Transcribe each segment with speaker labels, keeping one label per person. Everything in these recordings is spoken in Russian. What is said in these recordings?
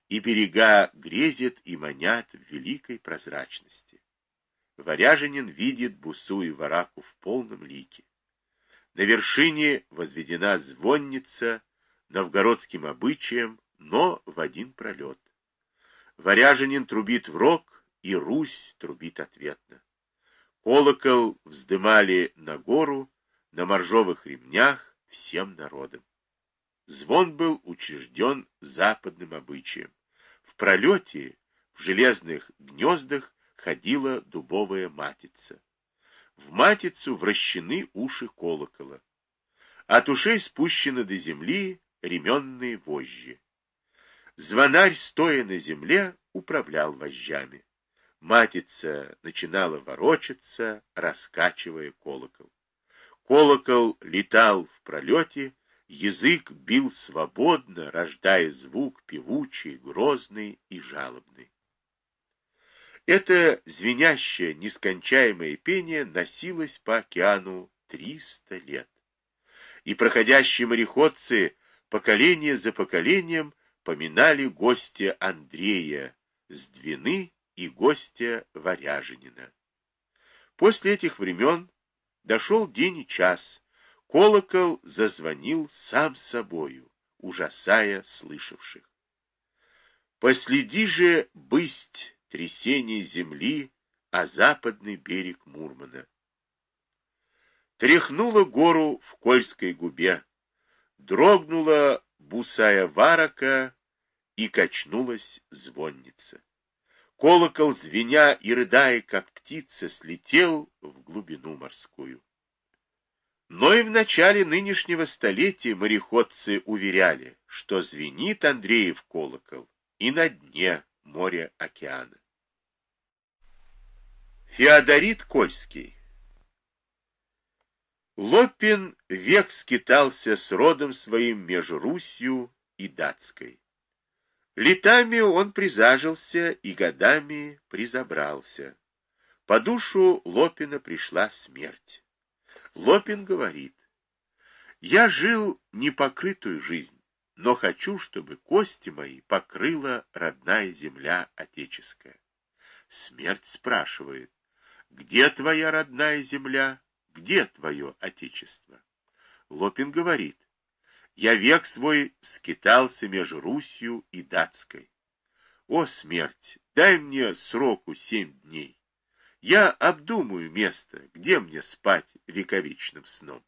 Speaker 1: и берега грезят и манят в великой прозрачности. Варяженин видит Бусу и Вараку в полном лике. На вершине возведена звонница новгородским обычаем, но в один пролет. Варяженин трубит в рог, и Русь трубит ответно. Колокол вздымали на гору, на моржовых ремнях всем народом. Звон был учрежден западным обычаем. В пролете, в железных гнездах ходила дубовая матица. В матицу вращены уши колокола. От ушей спущены до земли ременные вожжи. Звонарь, стоя на земле, управлял вожжами. Матица начинала ворочаться, раскачивая колокол. Колокол летал в пролете, язык бил свободно, рождая звук певучий, грозный и жалобный. Это звенящее, нескончаемое пение носилось по океану 300 лет. И проходящие мореходцы поколение за поколением поминали гостя Андрея с Двины и гостя Варяженина. После этих времен дошел день и час, колокол зазвонил сам собою, ужасая слышавших. Последи же бысть трясение земли о западный берег Мурмана. Тряхнула гору в Кольской губе, дрогнула бусая Варака и качнулась звонница. Колокол, звеня и рыдая, как птица, слетел в глубину морскую. Но и в начале нынешнего столетия мореходцы уверяли, что звенит Андреев колокол и на дне моря-океана. Феодорит Кольский. Лопин век скитался с родом своим меж Русью и Датской. Летами он призажился и годами призабрался. По душу Лопина пришла смерть. Лопин говорит: «Я жил непокрытую жизнь, но хочу, чтобы кости мои покрыла родная земля отеческая». Смерть спрашивает: «Где твоя родная земля? Где твое отечество?» Лопин говорит: «Я век свой скитался между Русью и Датской. О, смерть, дай мне сроку 7 дней. Я обдумаю место, где мне спать вековечным сном».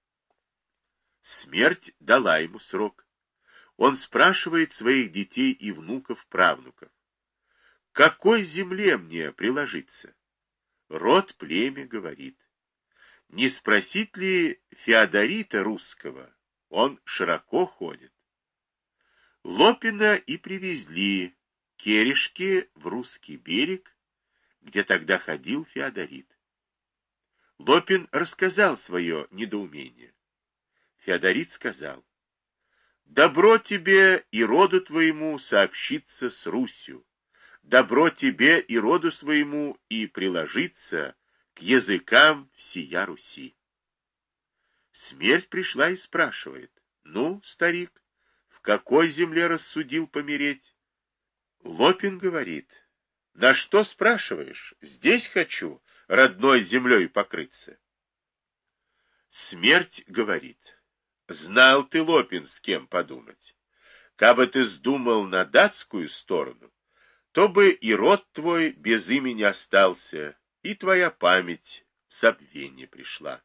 Speaker 1: Смерть дала ему срок. Он спрашивает своих детей и внуков-правнуков: «К какой земле мне приложиться?» Род племя говорит: «Не спросить ли Феодорита русского? Он широко ходит». Лопина и привезли Керешки в русский берег, где тогда ходил Феодорит. Лопин рассказал свое недоумение. Феодорит сказал: «Добро тебе и роду твоему сообщиться с Русью, добро тебе и роду своему и приложиться к языкам всея Руси». Смерть пришла и спрашивает: «Ну, старик, в какой земле рассудил помереть?» Лопин говорит: «На что спрашиваешь? Здесь хочу родной землей покрыться». Смерть говорит: «Знал ты, Лопин, с кем подумать. Кабы ты сдумал на датскую сторону, то бы и род твой без имени остался, и твоя память в забвение пришла».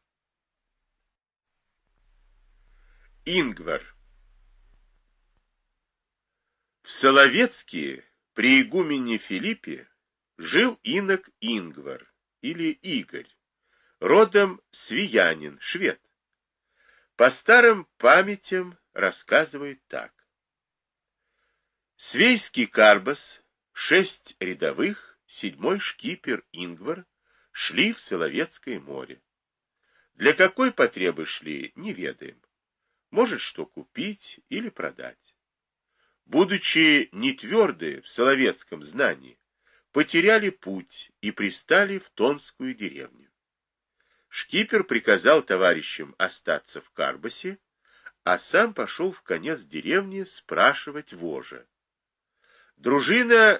Speaker 1: Ингвар. В Соловецке при игумене Филиппе жил инок Ингвар, или Игорь, родом свиянин, швед. По старым памятям рассказывает так. Свейский карбас, 6 рядовых, 7-й шкипер Ингвар шли в Соловецкое море. Для какой потребы шли, не ведаем. Может, что купить или продать. Будучи нетверды в соловецком знании, потеряли путь и пристали в Тонскую деревню. Шкипер приказал товарищам остаться в Карбасе, а сам пошел в конец деревни спрашивать вожа. Дружина